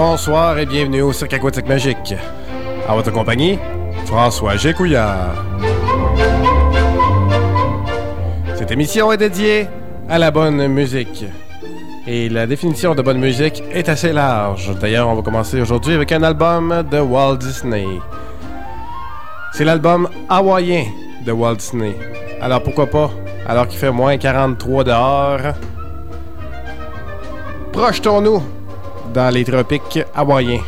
Bonsoir et bienvenue au Cirque Aquatique Magique. À votre compagnie, François Gécouillard. Cette émission est dédiée à la bonne musique. Et la définition de bonne musique est assez large. D'ailleurs, on va commencer aujourd'hui avec un album de Walt Disney. C'est l'album hawaïen de Walt Disney. Alors pourquoi pas, alors qu'il fait moins 43 dehors, projetons-nous dans les tropiques hawaïens.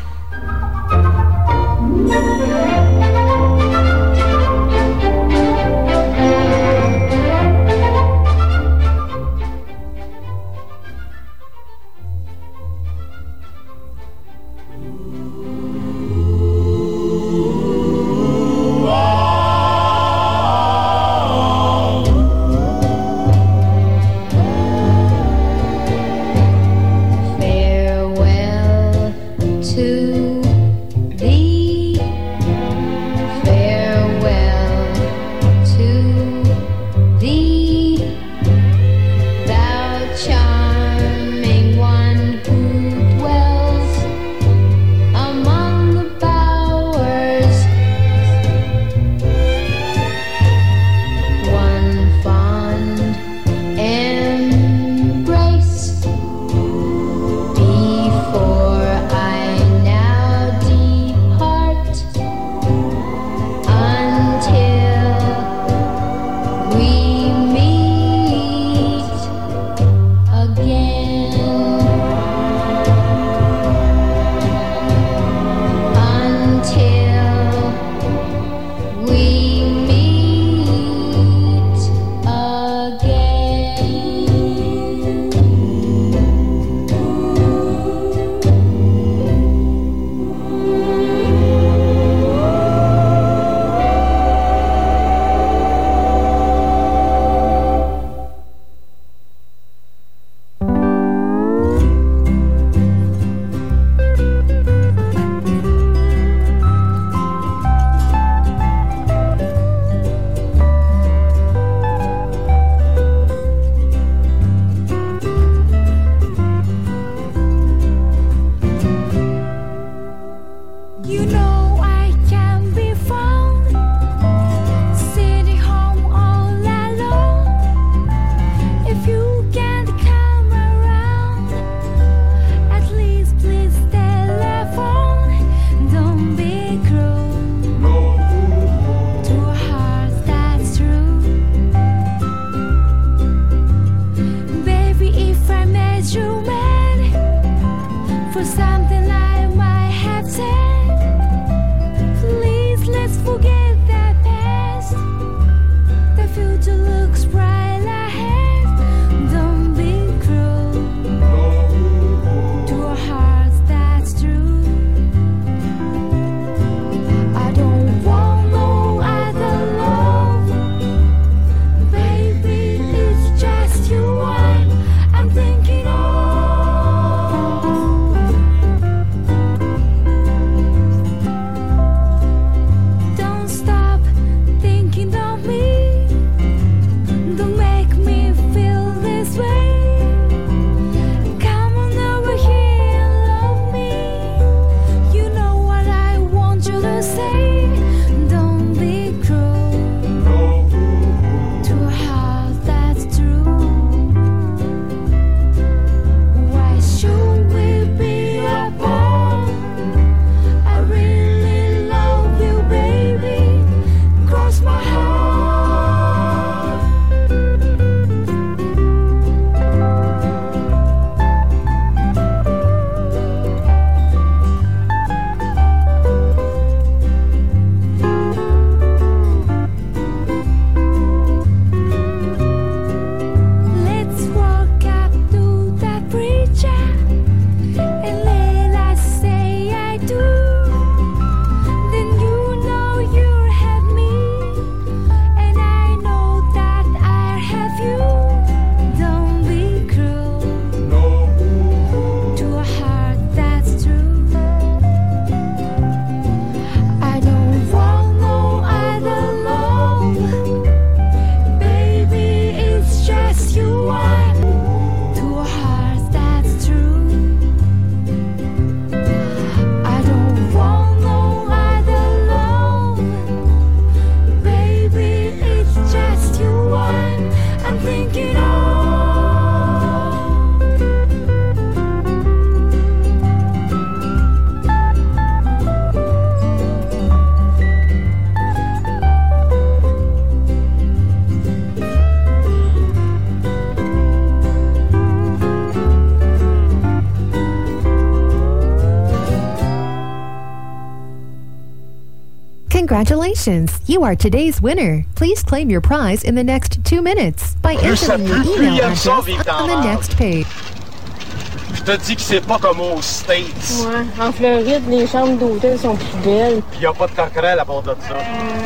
Congratulations! You are today's winner. Please claim your prize in the next 2 minutes by entering your email address on the next page. Je te dis que c'est pas comme aux States. Ouais, en Floride, les chambres d'hôtel sont plus belles. Pis y a pas de coquerelle à bord de ça.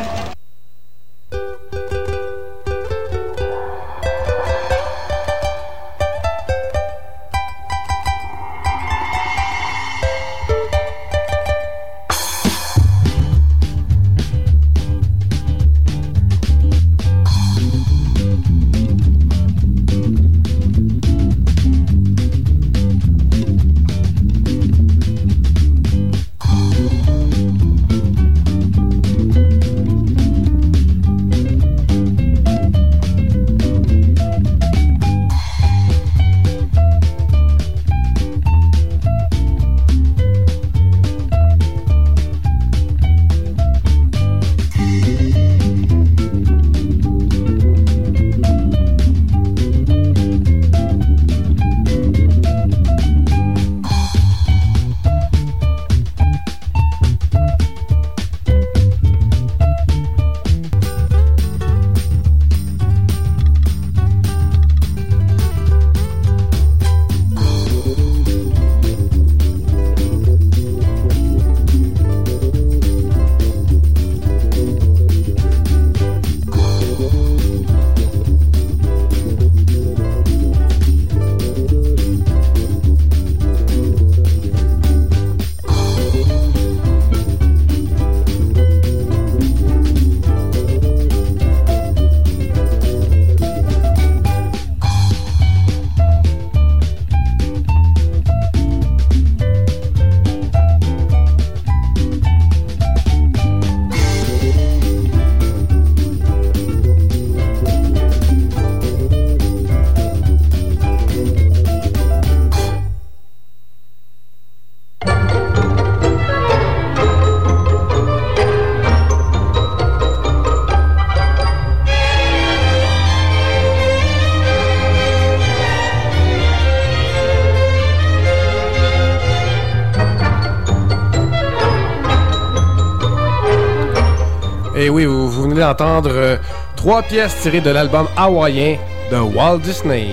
Et oui, vous venez d'entendre 3 pièces tirées de l'album hawaïen de Walt Disney.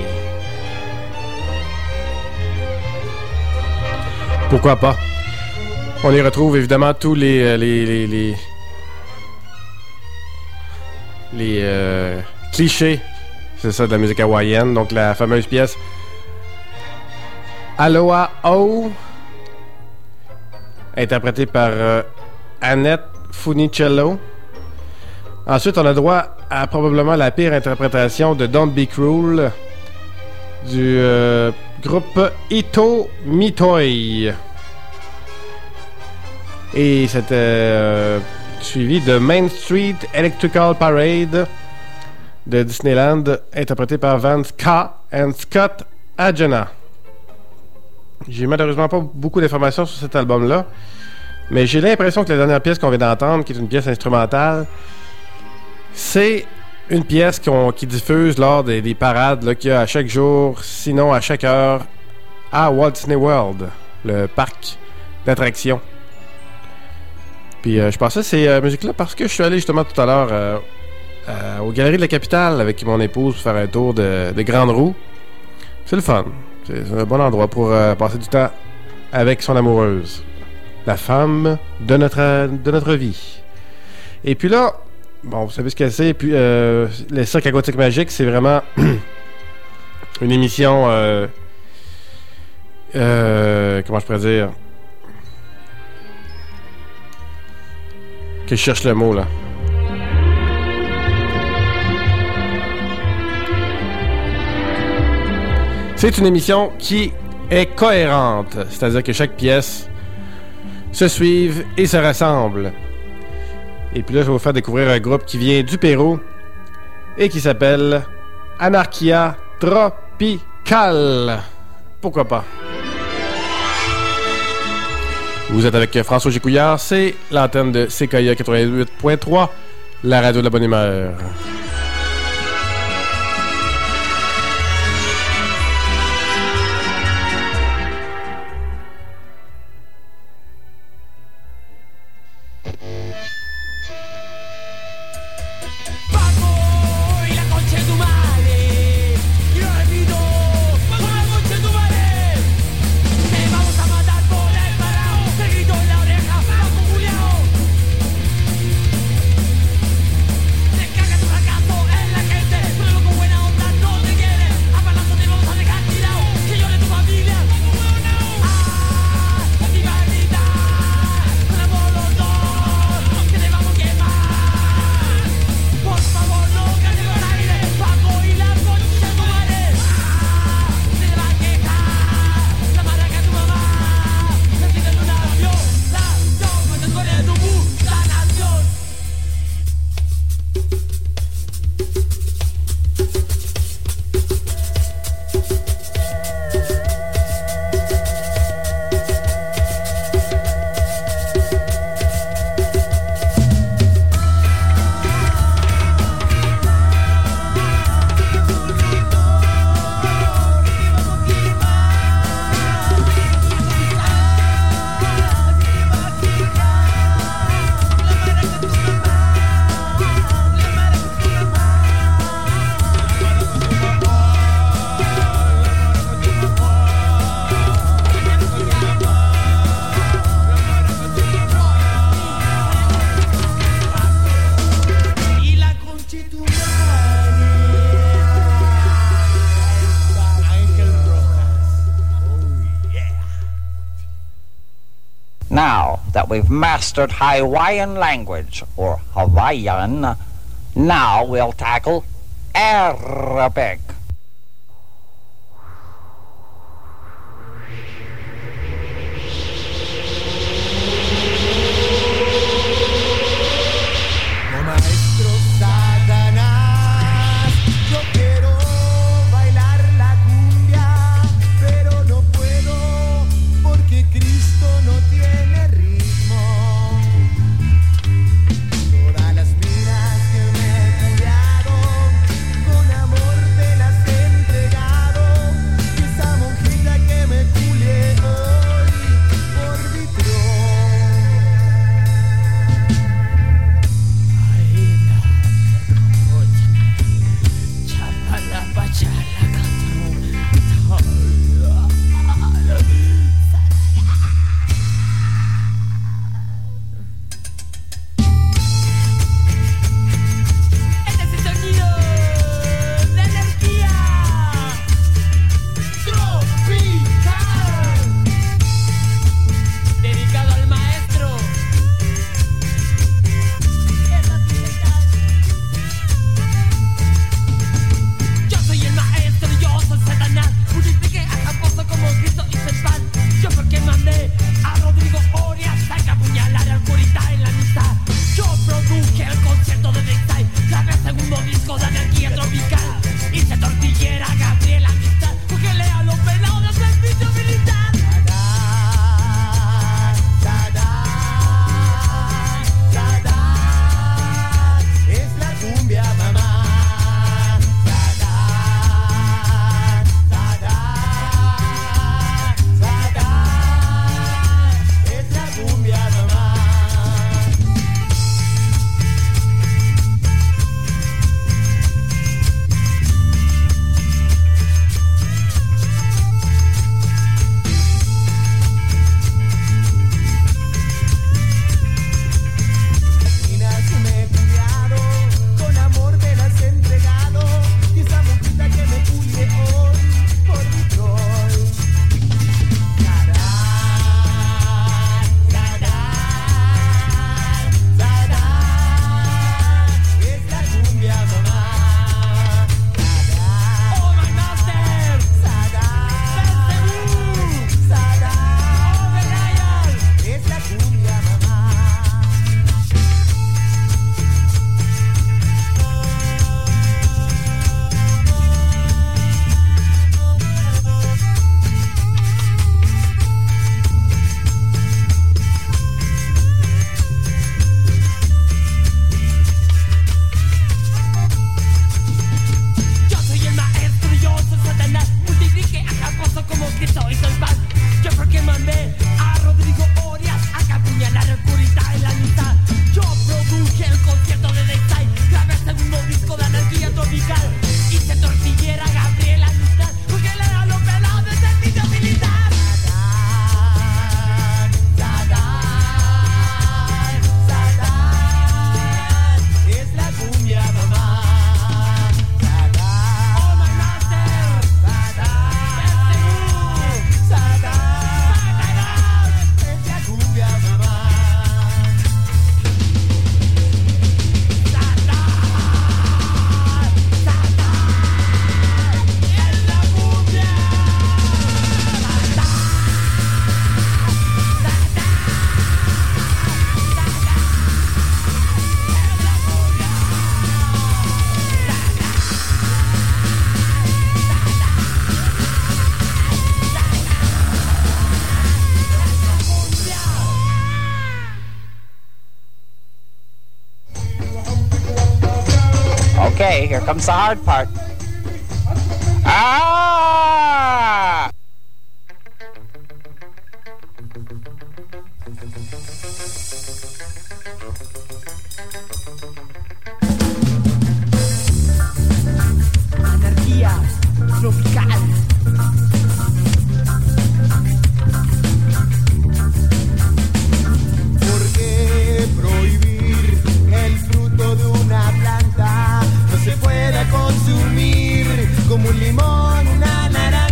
Pourquoi pas? On y retrouve évidemment tous les clichés, c'est ça, de la musique hawaïenne. Donc la fameuse pièce Aloha O, interprétée par Annette Funicello. Ensuite, on a droit à probablement la pire interprétation de Don't Be Cruel du groupe Ito Mitoi. Et c'était suivi de Main Street Electrical Parade de Disneyland, interprété par Vance K. and Scott Adjana. J'ai malheureusement pas beaucoup d'informations sur cet album-là, mais j'ai l'impression que la dernière pièce qu'on vient d'entendre, qui est une pièce instrumentale, c'est une pièce qui diffuse lors des parades là, qu'il y a à chaque jour, sinon à chaque heure, à Walt Disney World, le parc d'attractions. Puis je passais ces musiques-là parce que je suis allé justement tout à l'heure aux Galeries de la Capitale avec mon épouse pour faire un tour de Grande Roue. C'est le fun. C'est un bon endroit pour passer du temps avec son amoureuse. La femme de notre vie. Et puis là, bon, vous savez ce que c'est. Puis le Cirque Aquatique Magique, c'est vraiment une émission... comment je pourrais dire... Que je cherche le mot, là. C'est une émission qui est cohérente, c'est-à-dire que chaque pièce se suive et se rassemble. Et puis là, je vais vous faire découvrir un groupe qui vient du Pérou et qui s'appelle Anarchia Tropical. Pourquoi pas? Vous êtes avec François Gicouillard, c'est l'antenne de CKIA 88.3, la radio de la bonne humeur. Now that we've mastered Hawaiian language, or Hawaiian, now we'll tackle Arabic. Okay, here comes the hard part. Ah! Anarquía tropical. ¿Por qué prohibir el fruto de una planta? No se puede consumir como un limón, una naranja.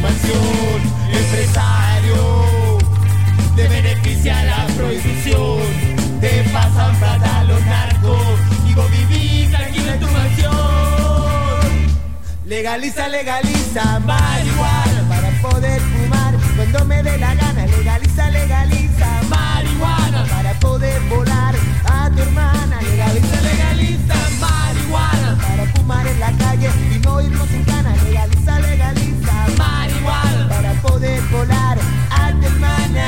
mansión. Empresario, te beneficia la prohibición. Te pasan plata a los narcos y vos vivís tranquilo en tu mansión. Legaliza, legaliza marihuana para poder fumar cuando me dé la gana. Legaliza, legaliza marihuana para poder volar a tu hermana. Legaliza, legaliza marihuana para fumar en la calle y no irnos sin ganas. Legaliza, legaliza marihuana para poder volar a tu hermana.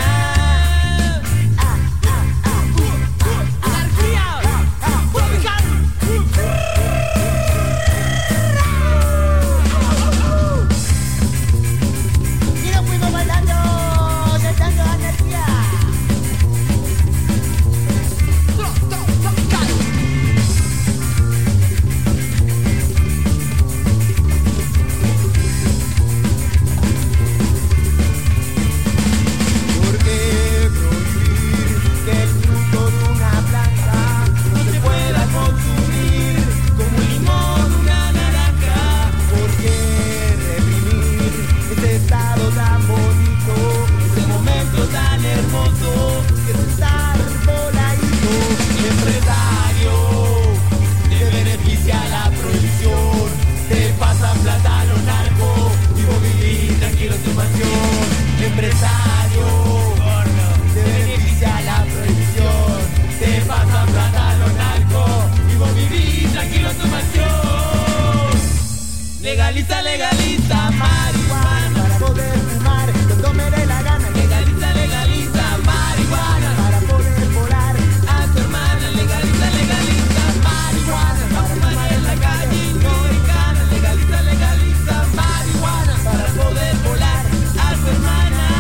Empresario, te beneficia la prohibición. Te pasan plata a los narcos y vos vivís tranquilo en tu mansión. Legaliza, legaliza marihuana para poder fumar cuando me dé la gana. Legaliza, legaliza marihuana para poder volar a tu hermana. Legaliza, legaliza marihuana para fumar en la calle y no hay ganas. Legaliza, legaliza marihuana para poder volar a tu hermana.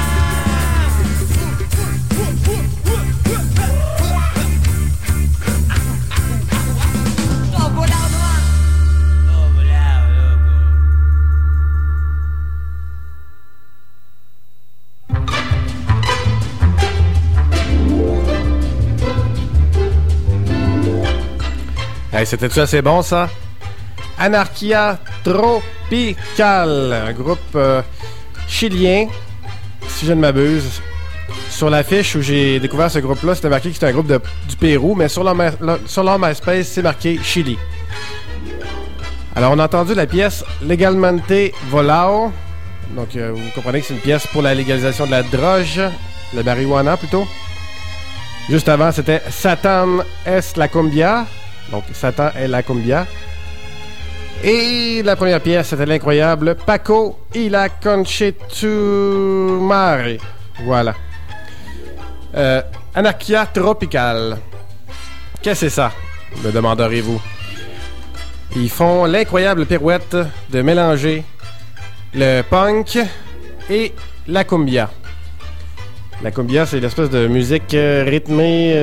Hey, c'était-tu assez bon, ça? Anarchia Tropical, un groupe chilien, si je ne m'abuse. Sur l'affiche où j'ai découvert ce groupe-là, c'était marqué que c'était un groupe du Pérou, mais sur leur MySpace, c'est marqué Chili. Alors, on a entendu la pièce Legalmente Volao. Donc, vous comprenez que c'est une pièce pour la légalisation de la drogue, le marijuana plutôt. Juste avant, c'était Satan es la cumbia. Donc, Satan est la cumbia. Et la première pièce, c'était l'incroyable Paco y la Conchetumare. Voilà. Anarchia Tropical. Qu'est-ce que c'est ça? Me demanderez-vous. Ils font l'incroyable pirouette de mélanger le punk et la cumbia. La cumbia, c'est l'espèce de musique rythmée...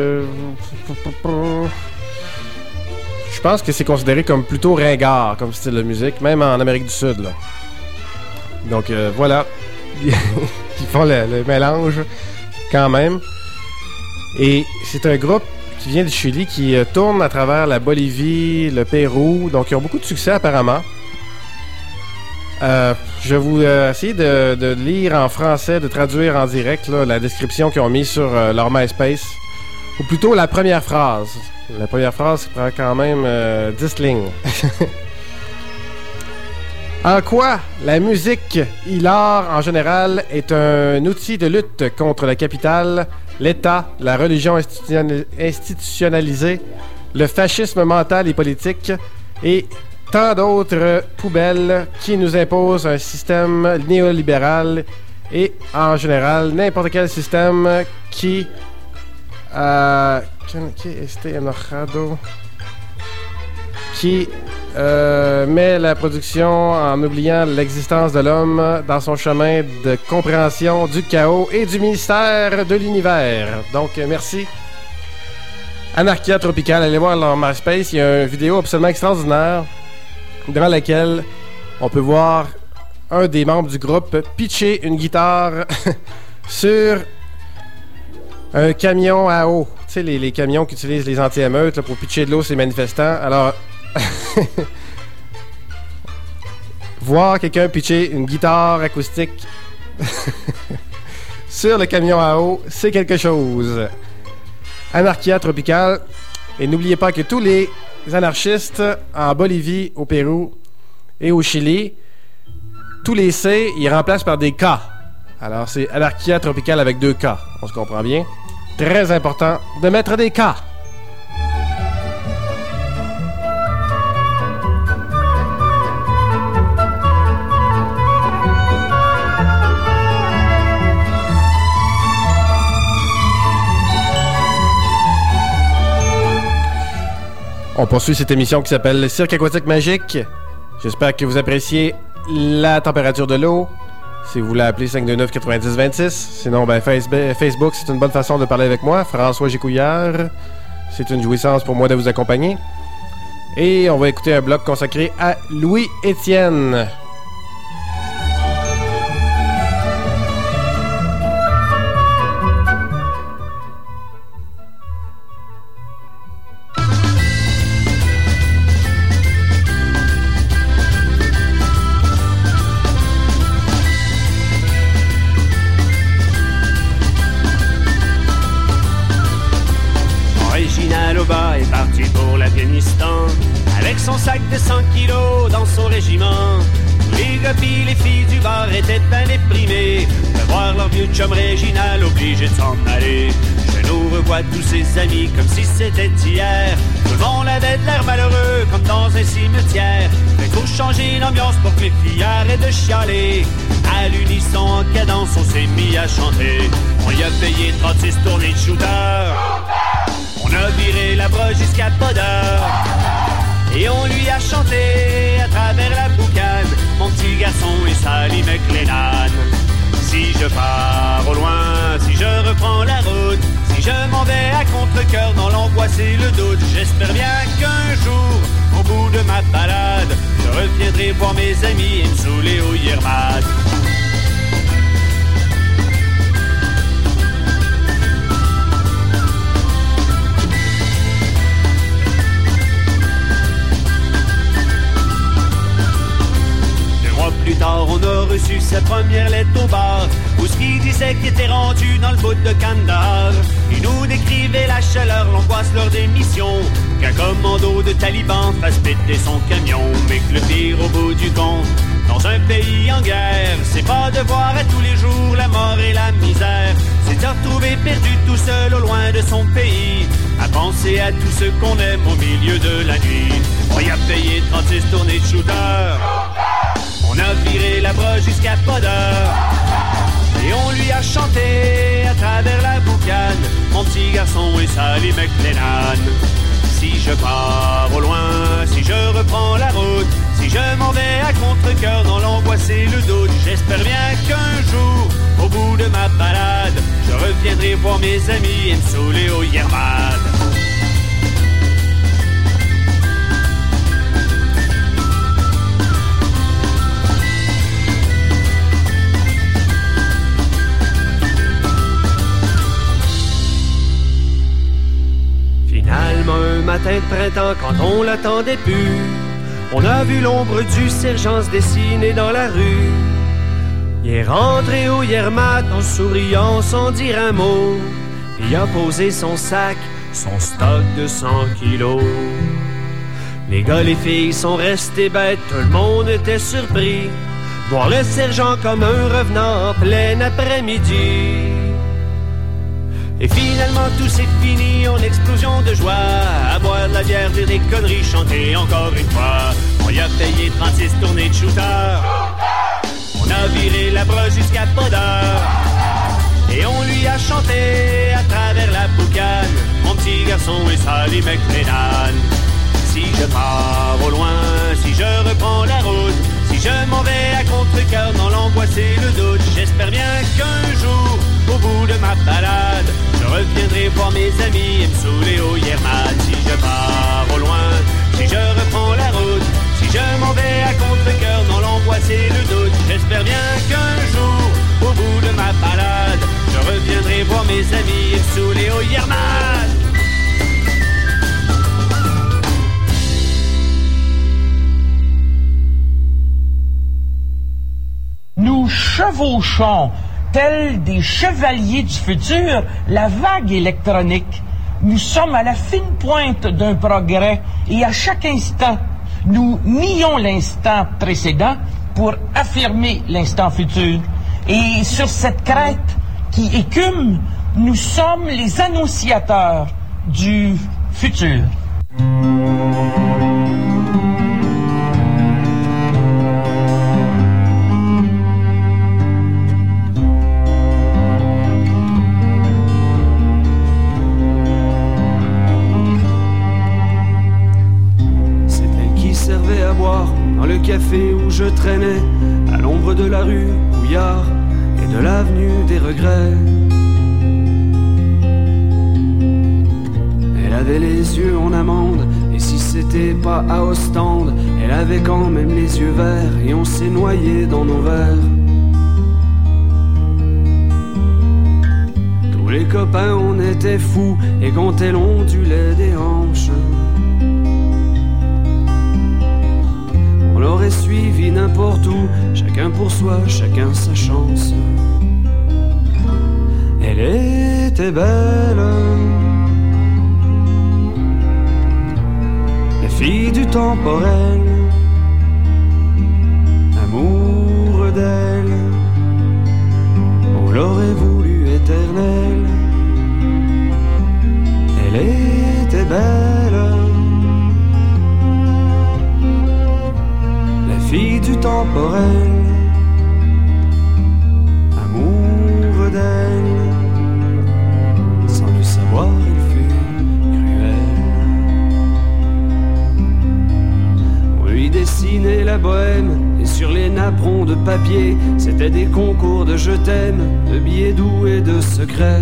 Je pense que c'est considéré comme plutôt ringard comme style de musique, même en Amérique du Sud, là. Donc voilà, ils font le mélange quand même. Et c'est un groupe qui vient du Chili, qui tourne à travers la Bolivie, le Pérou, donc ils ont beaucoup de succès apparemment. Je vais vous essayer de lire en français, de traduire en direct là, la description qu'ils ont mis sur leur MySpace, ou plutôt la première phrase. La première phrase prend quand même 10 lignes. En quoi la musique et l'art en général est un outil de lutte contre le capital, l'État, la religion institutionnalisée, le fascisme mental et politique et tant d'autres poubelles qui nous imposent un système néolibéral et en général n'importe quel système qui met la production en oubliant l'existence de l'homme dans son chemin de compréhension du chaos et du mystère de l'univers. Donc, merci. Anarchia Tropical, allez voir leur MySpace, il y a une vidéo absolument extraordinaire dans laquelle on peut voir un des membres du groupe pitcher une guitare sur un camion à eau. Tu sais, les camions qu'utilisent les anti-émeutes là, pour pitcher de l'eau sur les manifestants. Alors, Voir quelqu'un pitcher une guitare acoustique sur le camion à eau, c'est quelque chose. Anarchia tropicale. Et n'oubliez pas que tous les anarchistes en Bolivie, au Pérou et au Chili, tous les C, ils remplacent par des K. Alors c'est Anarchia tropicale avec 2 K. On se comprend bien. Très important de mettre des K. On poursuit cette émission qui s'appelle le Cirque aquatique magique. J'espère que vous appréciez la température de l'eau. Si vous voulez appeler 529-90-26. Sinon, Facebook, c'est une bonne façon de parler avec moi. François Gicouillard. C'est une jouissance pour moi de vous accompagner. Et on va écouter un bloc consacré à Louis Étienne. est parti pour l'Afghanistan avec son sac de 100 kilos dans son régiment. Les gars pis les filles du bar étaient bien déprimés de voir leur vieux chum Réginal obligé de s'en aller. Je nous revois tous ses amis comme si c'était hier. Tout le monde avait de l'air malheureux comme dans un cimetière. Mais faut changer l'ambiance pour que les filles arrêtent de chialer. À l'unisson en cadence on s'est mis à chanter. On y a payé 36 tournées de shooter. On a viré la broche jusqu'à pas d'heure. Et on lui a chanté à travers la boucane. Mon petit garçon et Sally McLennan. Si je pars au loin, si je reprends la route, si je m'en vais à contre-cœur dans l'angoisse et le doute, j'espère bien qu'un jour, au bout de ma balade, je reviendrai voir mes amis et me saouler au Yermad. Plus tard, on a reçu sa première lettre au bar, où ce qu'il disait qu'il était rendu dans le bout de Kandahar. Il nous décrivait la chaleur, l'angoisse lors des missions, qu'un commando de talibans fasse péter son camion. Mais que le pire au bout du compte, dans un pays en guerre, c'est pas de voir à tous les jours la mort et la misère. C'est de se retrouver perdu tout seul au loin de son pays, à penser à tout ce qu'on aime au milieu de la nuit. On y a payé 36 tournées de shooter. On a viré la broche jusqu'à pas d'heure. Et on lui a chanté à travers la boucane. Mon petit garçon et Sally McLennan. Si je pars au loin, si je reprends la route, si je m'en vais à contre-cœur dans l'angoisse et le doute, j'espère bien qu'un jour, au bout de ma balade, je reviendrai voir mes amis et me saouler au Yermad. Finalement, un matin de printemps, quand on l'attendait plus, on a vu l'ombre du sergent se dessiner dans la rue. Il est rentré au Yermat en souriant sans dire un mot. Il a posé son sac, son stock de 100 kilos. Les gars, les filles sont restés bêtes, tout le monde était surpris. Voir le sergent comme un revenant en plein après-midi. Et finalement tout s'est fini en explosion de joie, à boire de la bière, dire des conneries, chanter encore une fois. On y a payé 36 tournées de shooter. On a viré la broche jusqu'à pas d'heure. Et on lui a chanté à travers la boucane. Mon petit garçon et Sally McLennan. Si je pars au loin, si je reprends la route, si je m'en vais à contre-cœur dans l'angoisse et le doute, j'espère bien qu'un jour, au bout de ma balade, je reviendrai voir mes amis et me saouler au Yermad. Si je pars au loin, si je reprends la route, si je m'en vais à contre-cœur dans l'angoisse et le doute, j'espère bien qu'un jour, au bout de ma balade, je reviendrai voir mes amis et me saouler au Yermad. chevauchons, tels des chevaliers du futur, la vague électronique. Nous sommes à la fine pointe d'un progrès et à chaque instant, nous nions l'instant précédent pour affirmer l'instant futur. Et sur cette crête qui écume, nous sommes les annonciateurs du futur. Dans le café où je traînais, à l'ombre de la rue Couillard et de l'avenue des Regrets. Elle avait les yeux en amande, et si c'était pas à Ostende, elle avait quand même les yeux verts, et on s'est noyé dans nos verres. Tous les copains on était fous, et quand elle ondulait des hanches, on l'aurait suivi n'importe où, chacun pour soi, chacun sa chance. Elle était belle, la fille du temporel, amour d'elle, on l'aurait voulu éternelle. Elle était belle, fille du temporel, amour d'elle, sans le savoir il fut cruel. On lui dessinait la bohème, et sur les napperons de papier, c'était des concours de je t'aime, de billets doux et de secrets.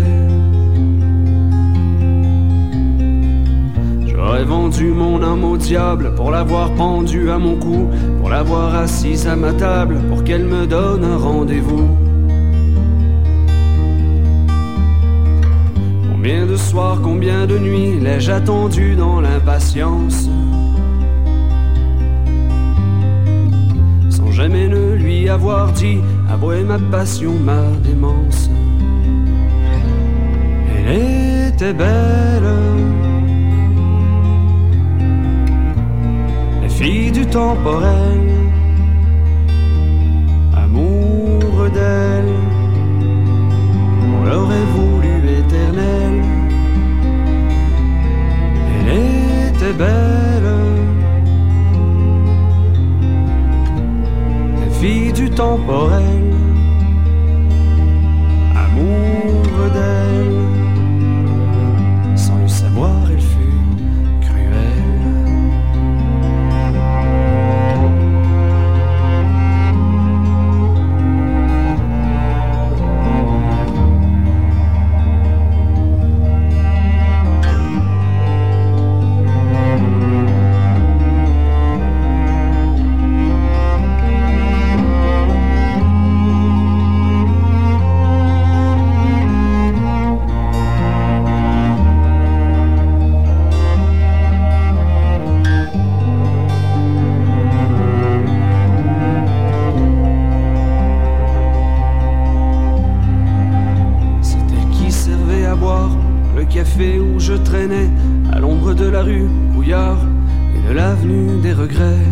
J'aurais vendu mon âme au diable pour l'avoir pendue à mon cou, pour l'avoir assise à ma table, pour qu'elle me donne un rendez-vous. Combien de soirs, combien de nuits l'ai-je attendu dans l'impatience, sans jamais ne lui avoir dit avouer ma passion, ma démence. Elle était belle, fille du temporel, amour d'elle, on l'aurait voulu éternelle. Elle était belle, la fille du temporel, amour d'elle, sans le savoir il fut où je traînais, à l'ombre de la rue Couillard et de l'avenue des Regrets.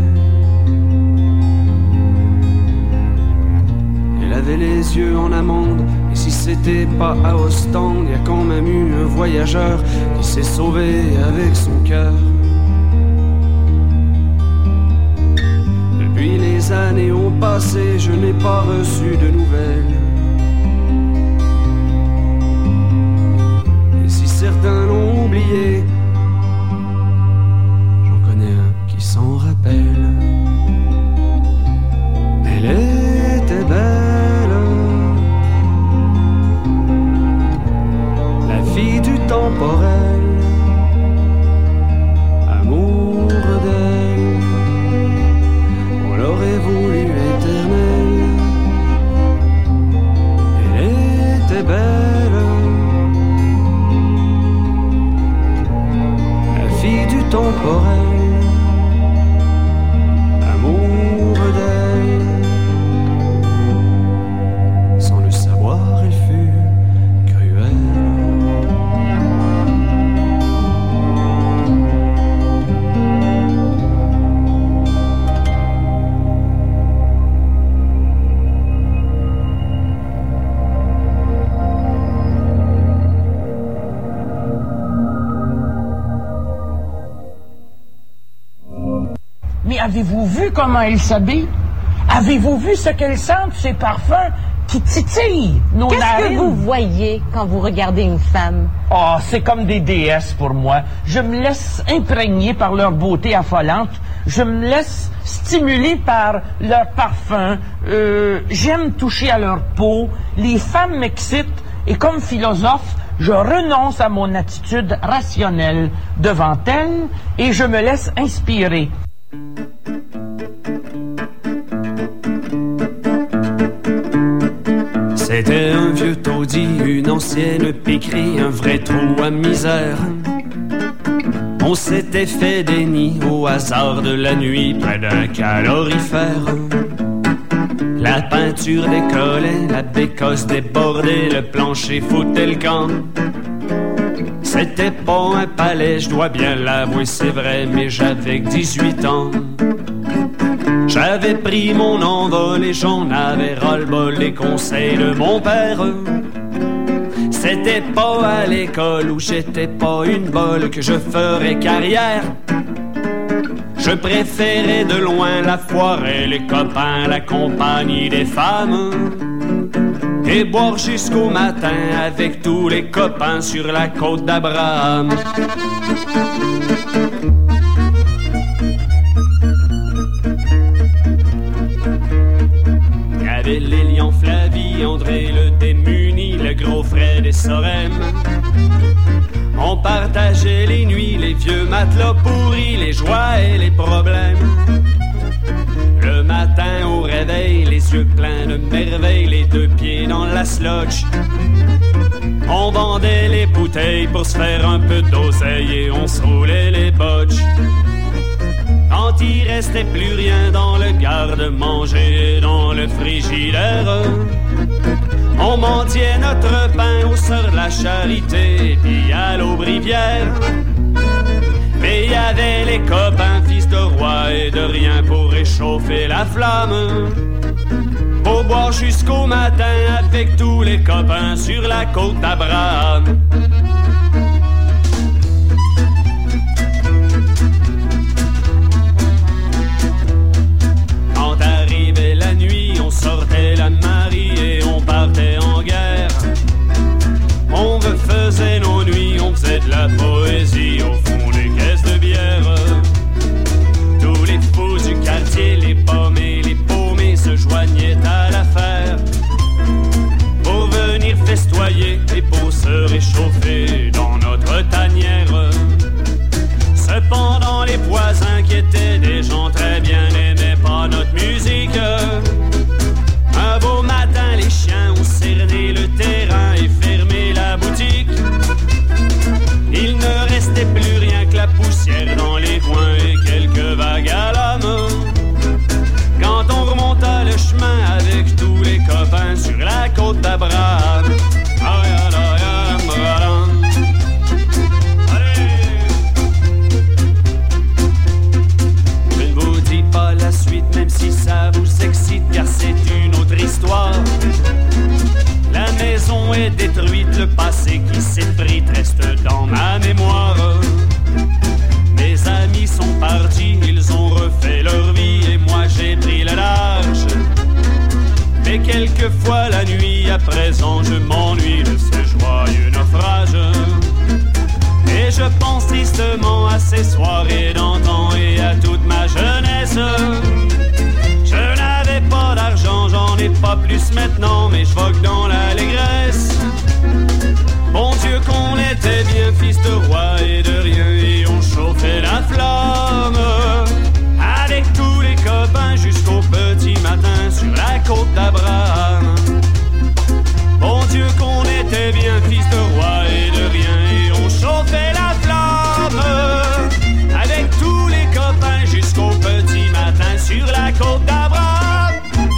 Elle avait les yeux en amande, et si c'était pas à Ostende, y a quand même eu un voyageur qui s'est sauvé avec son cœur. Depuis les années ont passé, je n'ai pas reçu de nouvelles. Certains l'ont oublié, j'en connais un qui s'en rappelle. Elle était belle, la fille du temporel, amour d'elle, on l'aurait voulu éternelle. Elle était belle, du temporel, amour d'elle, avez-vous vu comment elle s'habille? Avez-vous vu ce qu'elle sent, ces parfums qui titillent nos narines? Qu'est-ce que vous voyez quand vous regardez une femme? Oh, c'est comme des déesses pour moi. Je me laisse imprégner par leur beauté affolante. Je me laisse stimuler par leur parfum. J'aime toucher à leur peau. Les femmes m'excitent. Et comme philosophe, je renonce à mon attitude rationnelle devant elles et je me laisse inspirer. C'était un vieux taudis, une ancienne piquerie, un vrai trou à misère. On s'était fait des nids au hasard de la nuit près d'un calorifère. La peinture décollait, la bécosse débordait, le plancher foutait le camp. C'était pas un palais, je dois bien l'avouer, c'est vrai, mais j'avais que 18 ans. J'avais pris mon envol et j'en avais ras-le-bol les conseils de mon père. C'était pas à l'école où j'étais pas une bolle que je ferais carrière. Je préférais de loin la foire et les copains, la compagnie des femmes. Et boire jusqu'au matin avec tous les copains sur la côte d'Abraham. Il y avait Lélian, Flavie, André le démuni, le gros Fred et Sorem. On partageait les nuits, les vieux matelas pourris, les joies et les problèmes. Le matin au réveil, les yeux pleins de merveilles, les deux pieds dans la slotch. On vendait les bouteilles pour se faire un peu d'oseille et on se roulait les botches. Quand il restait plus rien dans le garde-manger et dans le frigidaire, on mendiait notre pain aux sœurs de la charité et puis à l'Aubrivière. Mais y avait les copains, fils de roi et de rien pour réchauffer la flamme. Pour boire jusqu'au matin avec tous les copains sur la côte d'Abraham. Quand arrivait la nuit, on sortait la Marie et on partait en guerre. On refaisait nos nuits, on faisait de la poésie au fond des caisses de bière. Tous les fous du quartier, les paumés, les paumés se joignaient à l'affaire pour venir festoyer et pour se réchauffer dans notre tanière. Cependant les voisins qui étaient des gens très bien n'aimaient pas notre musique. Un beau matin les chiens ont cerné le terrain et fermé la boutique. Il ne restait plus rien que la poussière dans les coins et quelques vagues à l'âme. Quand on remonta le chemin avec tous les copains sur la côte d'Abraham. Je ne vous dis pas la suite même si ça vous excite car c'est une autre histoire. La maison est détruite, le passé qui s'effrite reste dans ma mémoire. Mes amis sont partis, ils ont refait leur vie et moi j'ai pris le large. Mais quelquefois la nuit à présent je m'ennuie de ce joyeux naufrage. Et je pense tristement à ces soirées d'antan et à toute ma jeunesse. Je n'avais pas d'argent, j'en ai pas plus maintenant, mais je vogue dans l'allégresse. Bon Dieu qu'on était bien fils de roi et de rien et on chauffait la flamme. Avec tous les copains jusqu'au petit matin sur la côte d'Abraham. Bon Dieu qu'on était bien fils de roi et de rien et on chauffait la flamme. Avec tous les copains jusqu'au petit matin sur la côte d'Abraham.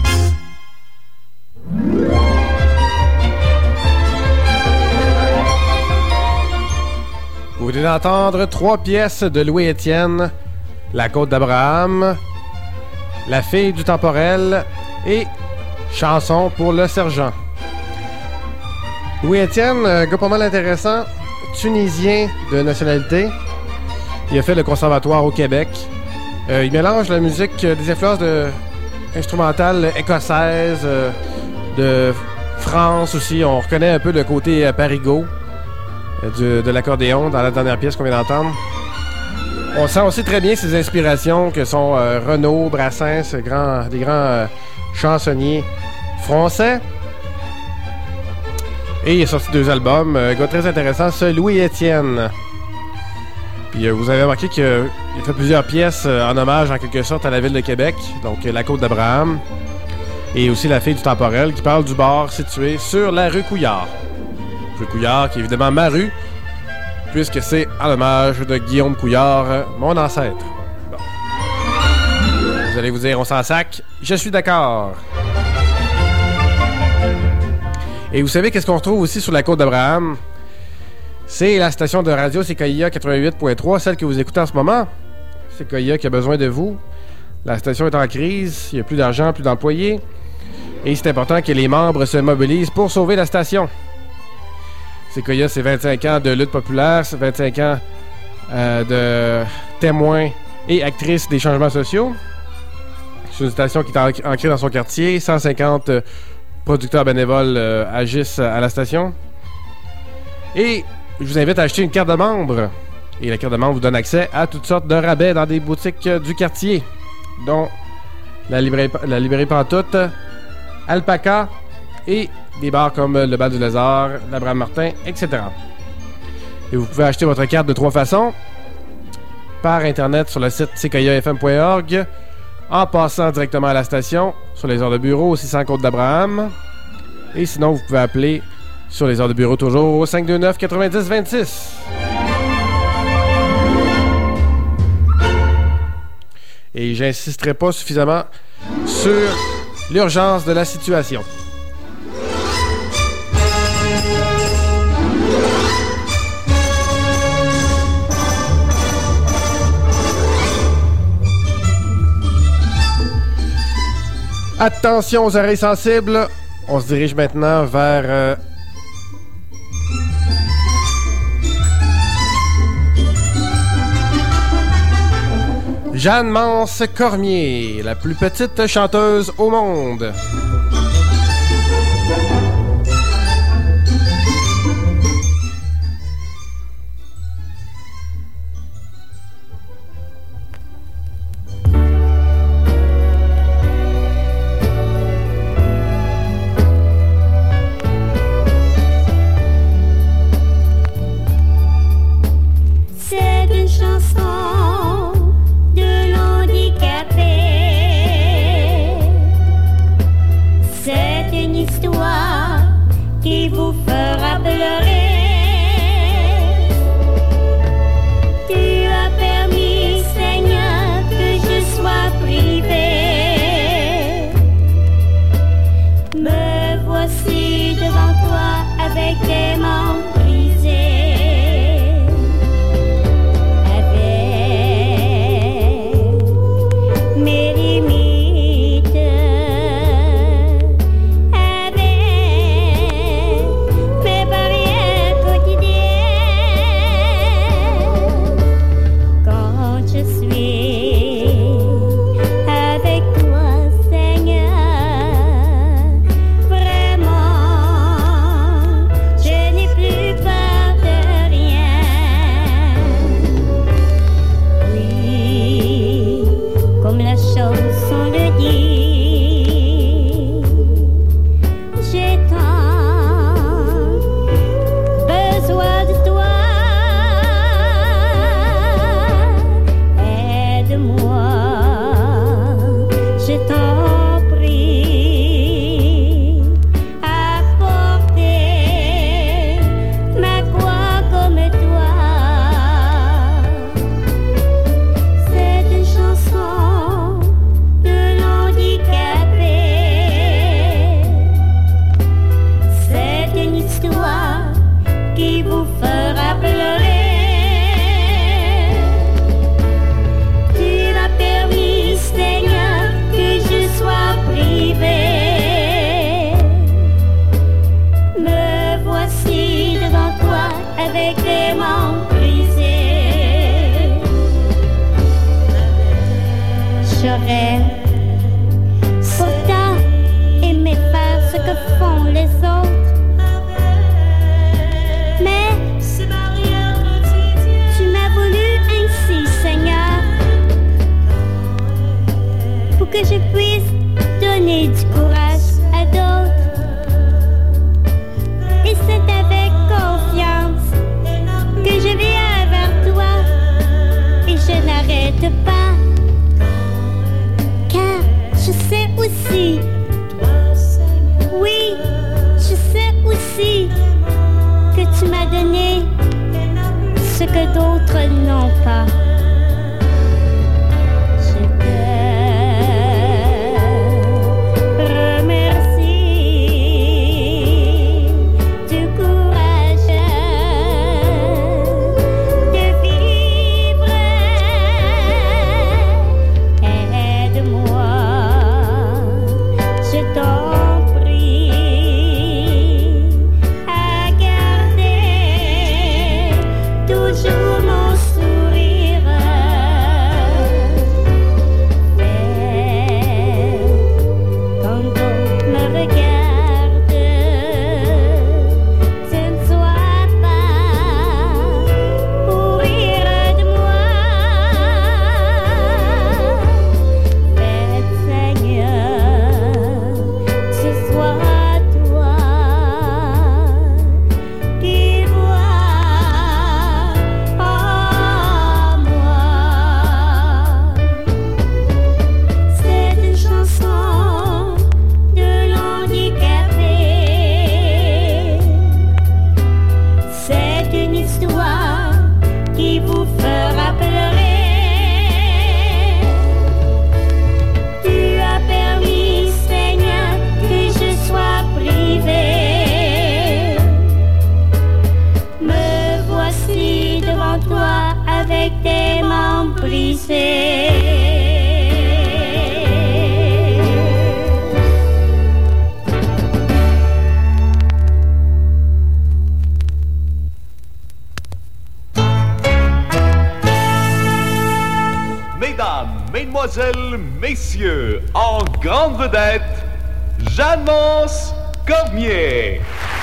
Vous venez d'entendre 3 pièces de Louis Étienne, La Côte d'Abraham, La Fille du Temporel et Chanson pour le Sergent. Louis Étienne, un gars pas mal intéressant, tunisien de nationalité. Il a fait le conservatoire au Québec. Il mélange la musique des influences instrumentales écossaises, de France aussi. On reconnaît un peu le côté parigot de l'accordéon dans la dernière pièce qu'on vient d'entendre. On sent aussi très bien ses inspirations que sont Renaud, Brassens, des grands chansonniers français. Et il a sorti 2 albums. Un gars très intéressant, ce Louis Étienne. Puis vous avez remarqué qu'il a fait plusieurs pièces en hommage en quelque sorte à la ville de Québec, donc La Côte d'Abraham, et aussi La Fille du Temporel, qui parle du bar situé sur la rue Couillard. Rue Couillard, qui est évidemment ma rue, puisque c'est en hommage de Guillaume Couillard, mon ancêtre. Bon. Vous allez vous dire, on s'en sac. Je suis d'accord. Et vous savez qu'est-ce qu'on retrouve aussi sur la Côte d'Abraham? C'est la station de radio Séquoia 88.3, celle que vous écoutez en ce moment. Séquoia qui a besoin de vous. La station est en crise, il n'y a plus d'argent, plus d'employés. Et c'est important que les membres se mobilisent pour sauver la station. Séquoia, c'est 25 ans de lutte populaire, c'est 25 ans de témoins et actrices des changements sociaux. C'est une station qui est ancrée dans son quartier. 150 producteurs bénévoles agissent à la station. Et je vous invite à acheter une carte de membre. Et la carte de membre vous donne accès à toutes sortes de rabais dans des boutiques du quartier, dont la librairie Pantoute, Alpaca et des bars comme le Bal du Lézard, l'Abraham Martin, etc. Et vous pouvez acheter votre carte de 3 façons. Par Internet sur le site sequoiafm.org, en passant directement à la station, sur les heures de bureau au 600 Côte d'Abraham. Et sinon, vous pouvez appeler sur les heures de bureau toujours au 529-90-26. Et j'insisterai pas suffisamment sur l'urgence de la situation. Attention aux oreilles sensibles. On se dirige maintenant vers Jeanne Mance-Cormier, la plus petite chanteuse au monde. j'aurais pourtant aimé faire ce que font les autres. Mais tu m'as voulu ainsi, Seigneur, pour que je puisse donner du courage à d'autres. Et c'est avec confiance que je viens vers toi et je n'arrête pas, car je sais aussi, oui, je sais aussi que tu m'as donné ce que d'autres n'ont pas. Je te remercie du courage de vivre. Aide-moi, je t'en prie, à garder toujours mon sourire. Quand d'autres me regardent, ce ne soit pas pour rire de moi. Faites, Seigneur, ce soit toi qui vois en moi. C'est une chanson de l'handicapé. C'est une histoire qui vous fera pleurer. Tu as permis, Seigneur, que je sois privé. Me voici devant toi avec tes membres brisés. Mesdames, Mesdemoiselles, Messieurs, en grande vedette, Jeanne-Mance Cormier.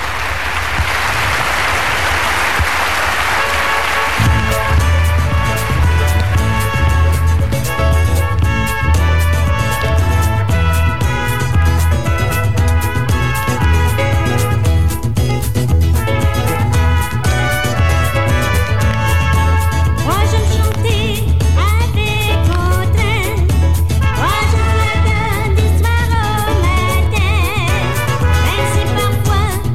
Moi j'aime chanter avec contrainte. Moi je me donne du soir au matin. Même si parfois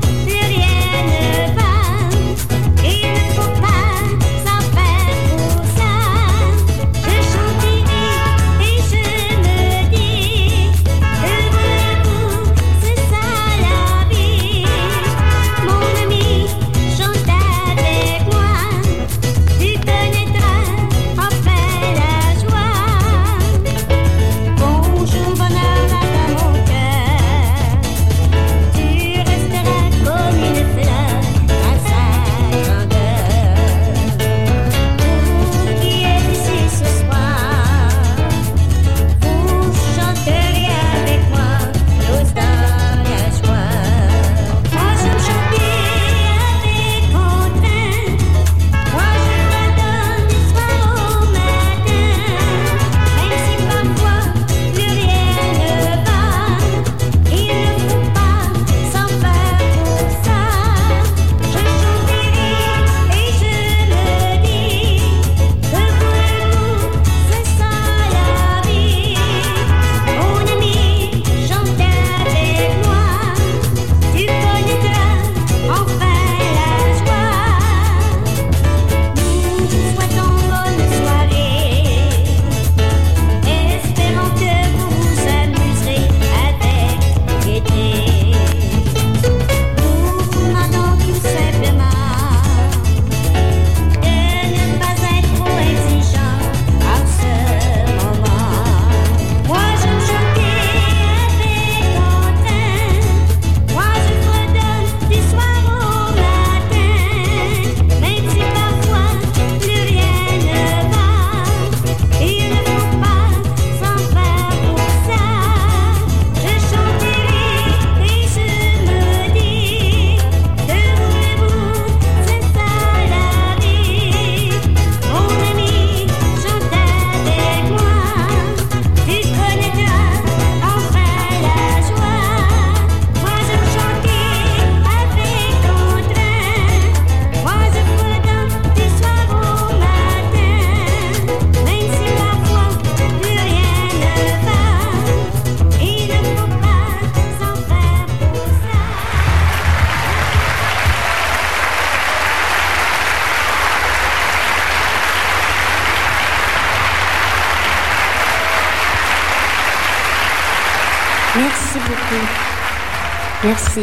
beaucoup. Merci.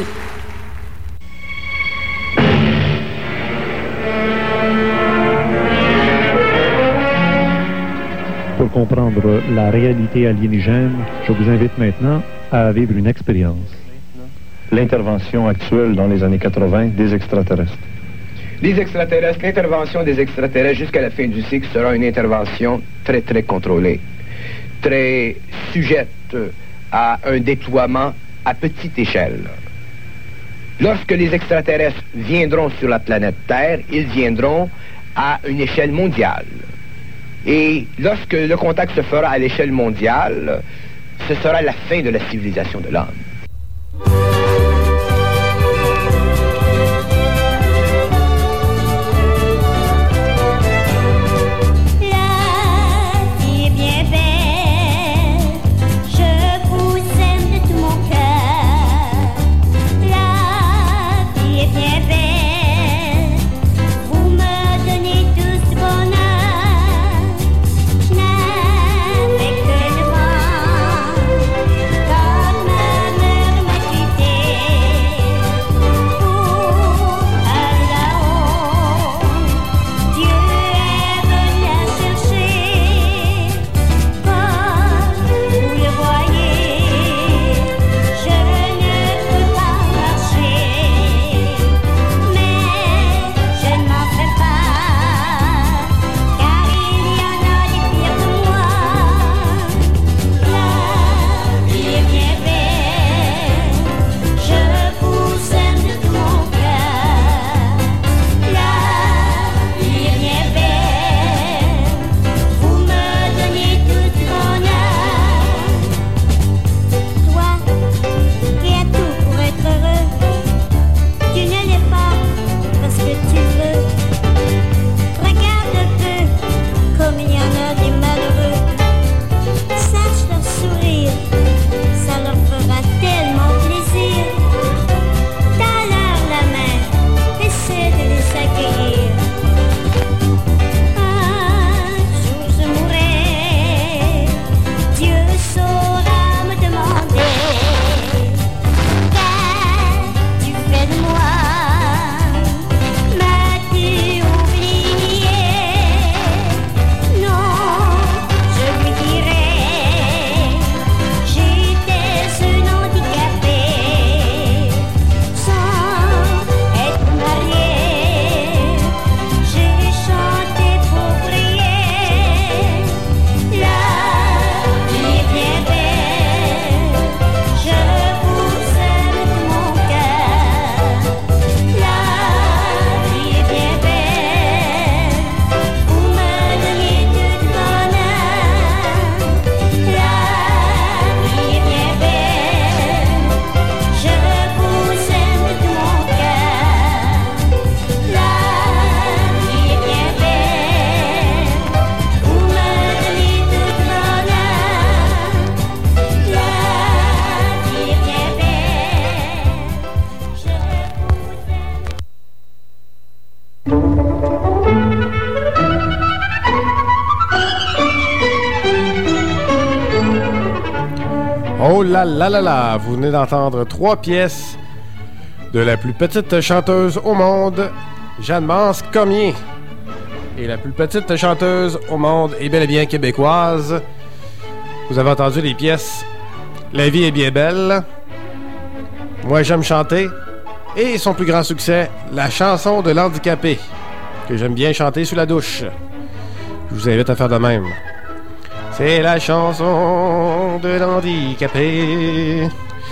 Pour comprendre la réalité aliénigène, je vous invite maintenant à vivre une expérience. L'intervention actuelle dans les années 80 des extraterrestres. Les extraterrestres, l'intervention des extraterrestres jusqu'à la fin du cycle sera une intervention très, très contrôlée, très sujette à un déploiement à petite échelle. Lorsque les extraterrestres viendront sur la planète Terre, ils viendront à une échelle mondiale. Et lorsque le contact se fera à l'échelle mondiale, ce sera la fin de la civilisation de l'homme. Oh là là là là! Vous venez d'entendre 3 pièces de la plus petite chanteuse au monde, Jeanne-Mance Cormier. Et la plus petite chanteuse au monde est bel et bien québécoise. Vous avez entendu les pièces La vie est bien belle, Moi j'aime chanter, et son plus grand succès, La chanson de l'handicapé, que j'aime bien chanter sous la douche. Je vous invite à faire de même. C'est la chanson de l'handicapé.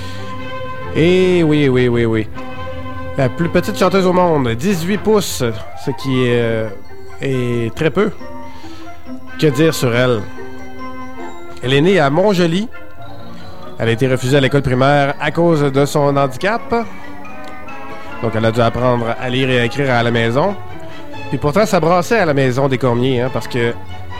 Et oui. La plus petite chanteuse au monde, 18 pouces, ce qui est très peu. Que dire sur elle? Elle est née à Montjoly. Elle a été refusée à l'école primaire à cause de son handicap. Donc elle a dû apprendre à lire et à écrire à la maison. Puis pourtant, ça brassait à la maison des Cormier, parce que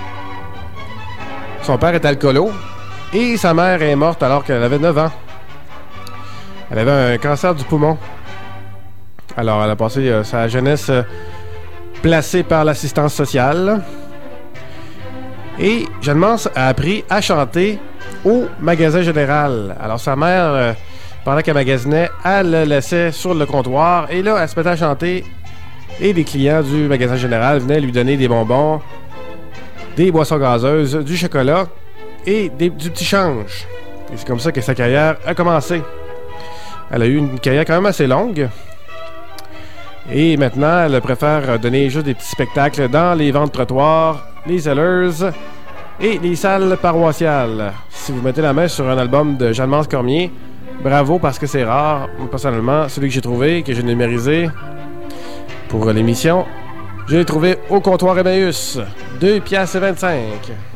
son père est alcoolo et sa mère est morte alors qu'elle avait 9 ans. Elle avait un cancer du poumon. Alors, elle a passé sa jeunesse placée par l'assistance sociale. Et Jeanne-Mance a appris à chanter au magasin général. Alors sa mère, pendant qu'elle magasinait, elle le laissait sur le comptoir et là, elle se mettait à chanter et les clients du magasin général venaient lui donner des bonbons, des boissons gazeuses, du chocolat et du petit change. Et c'est comme ça que sa carrière a commencé. Elle a eu une carrière quand même assez longue. Et maintenant, elle préfère donner juste des petits spectacles dans les ventes trottoirs, les Zellers et les salles paroissiales. Si vous mettez la main sur un album de Jeanne-Mance Cormier, bravo parce que c'est rare. Personnellement, celui que j'ai trouvé, que j'ai numérisé pour l'émission, je l'ai trouvé au comptoir Emmaüs. 2,25 $.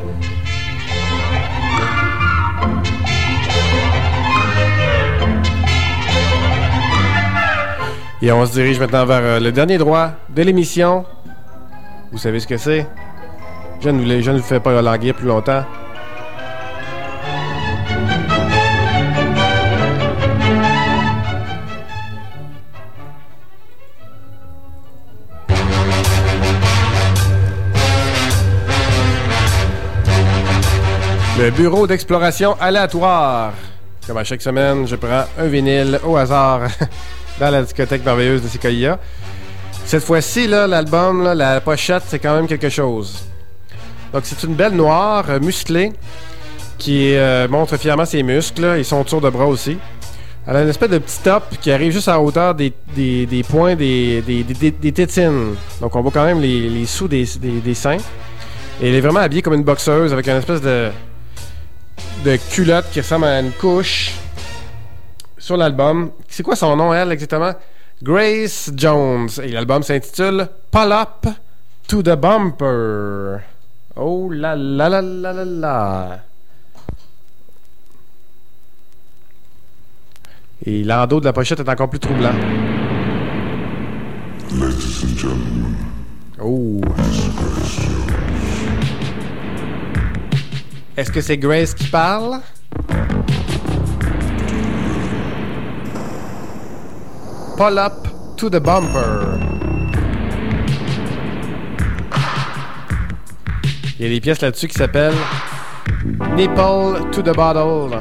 Et on se dirige maintenant vers le dernier droit de l'émission. Vous savez ce que c'est? Je ne vous fais pas languir plus longtemps. Le bureau d'exploration aléatoire. Comme à chaque semaine, je prends un vinyle au hasard dans la discothèque merveilleuse de Sequoia. Cette fois-ci, là, l'album, là, la pochette, c'est quand même quelque chose. Donc, c'est une belle noire, musclée, qui montre fièrement ses muscles et son tour de bras aussi. Elle a une espèce de petit top qui arrive juste à hauteur des points des tétines. Donc, on voit quand même les sous des seins. Et elle est vraiment habillée comme une boxeuse avec une espèce de culotte qui ressemble à une couche sur l'album. C'est quoi son nom, elle, exactement? Grace Jones. Et l'album s'intitule Pull Up to the Bumper. Oh là là là là là là. Et l'endos de la pochette est encore plus troublant. Ladies and gentlemen. Oh. Est-ce que c'est Grace qui parle? Pull Up to the Bumper. Il y a des pièces là-dessus qui s'appellent Nipple to the Bottle.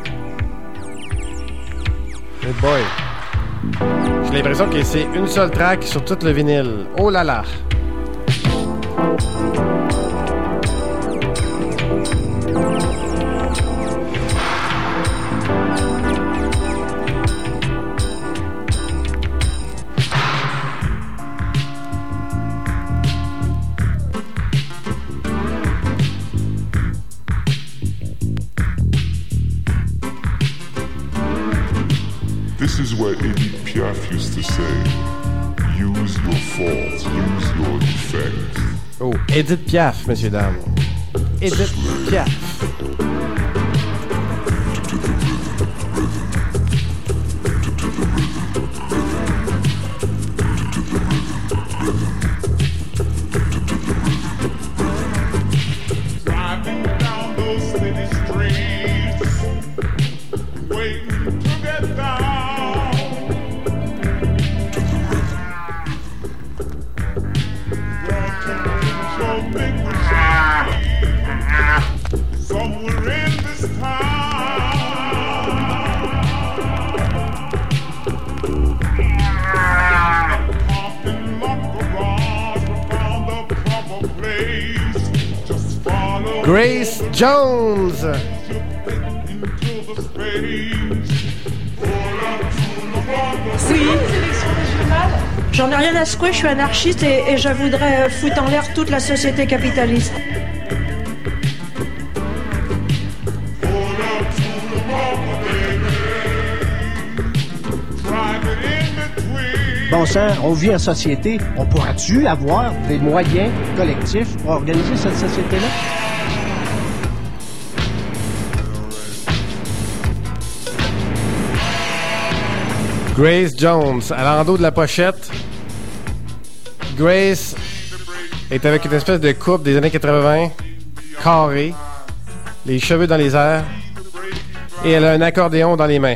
Oh boy. J'ai l'impression que c'est une seule track sur tout le vinyle. Oh là là. This is what Edith Piaf used to say. Use your faults, use your defects. Oh, Edith Piaf, messieurs, dames. Edith Piaf. Grace Jones. Oui, sélection régionale. J'en ai rien à secouer, je suis anarchiste et je voudrais foutre en l'air toute la société capitaliste. Bon sang, on vit en société. On pourra-tu avoir des moyens collectifs pour organiser cette société-là? Grace Jones, à l'endos de la pochette. Grace est avec une espèce de coupe des années 80, carrée, les cheveux dans les airs, et elle a un accordéon dans les mains.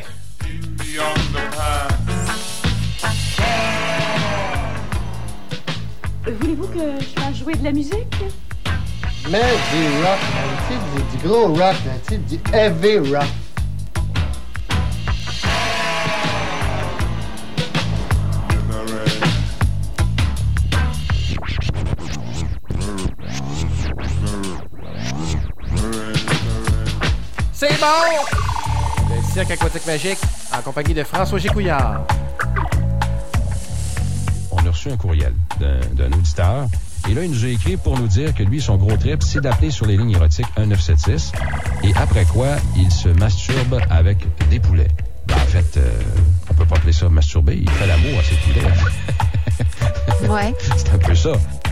Voulez-vous que je fasse jouer de la musique? Mais du rock, tu sais, du gros rock, tu sais, du heavy rock. C'est bon! Le Cirque Aquatique Magique, en compagnie de François Gécouillard. On a reçu un courriel d'un auditeur. Et là, il nous a écrit pour nous dire que lui, son gros trip, c'est d'appeler sur les lignes érotiques 1976. Et après quoi, il se masturbe avec des poulets. Ben, en fait, on peut pas appeler ça masturber. Il fait l'amour à ses poulets. Ouais. C'est un peu ça.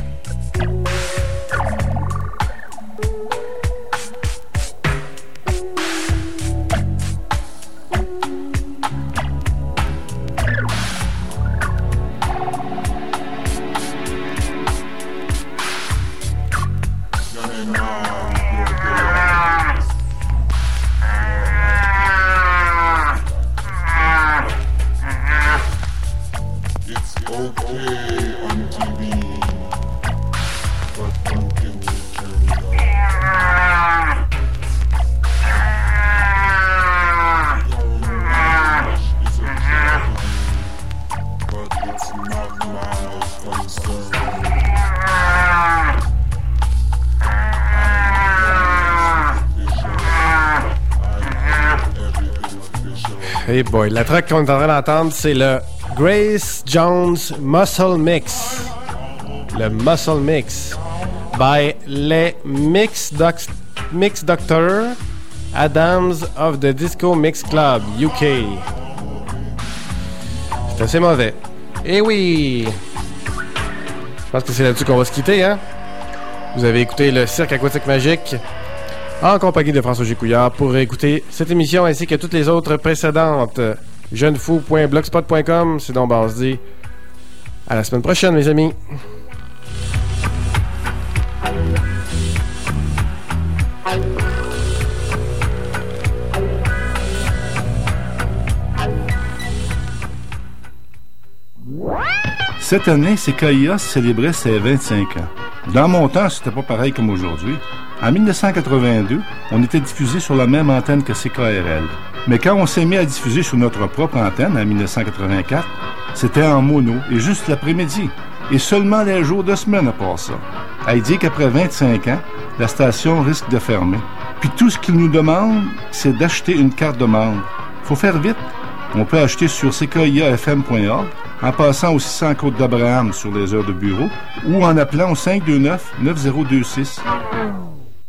Hey boy, la track qu'on est en train d'entendre, c'est le Grace Jones Muscle Mix. Le Muscle Mix. By les Mix Doctor Adams of the Disco Mix Club, UK. C'est assez mauvais. Eh oui! Je pense que c'est là-dessus qu'on va se quitter, hein? Vous avez écouté le Cirque Aquatique Magique en compagnie de François Gécouillard pour écouter cette émission ainsi que toutes les autres précédentes. jeunefou.blogspot.com, c'est donc Basdi. À la semaine prochaine, mes amis. Cette année, CKIA célébrait ses 25 ans. Dans mon temps, c'était pas pareil comme aujourd'hui. En 1982, on était diffusé sur la même antenne que CKRL. Mais quand on s'est mis à diffuser sur notre propre antenne, en 1984, c'était en mono et juste l'après-midi. Et seulement les jours de semaine à part ça. Elle dit qu'après 25 ans, la station risque de fermer. Puis tout ce qu'ils nous demandent, c'est d'acheter une carte de membre. Faut faire vite. On peut acheter sur ckiafm.org en passant au 600 Côte d'Abraham sur les heures de bureau ou en appelant au 529-9026.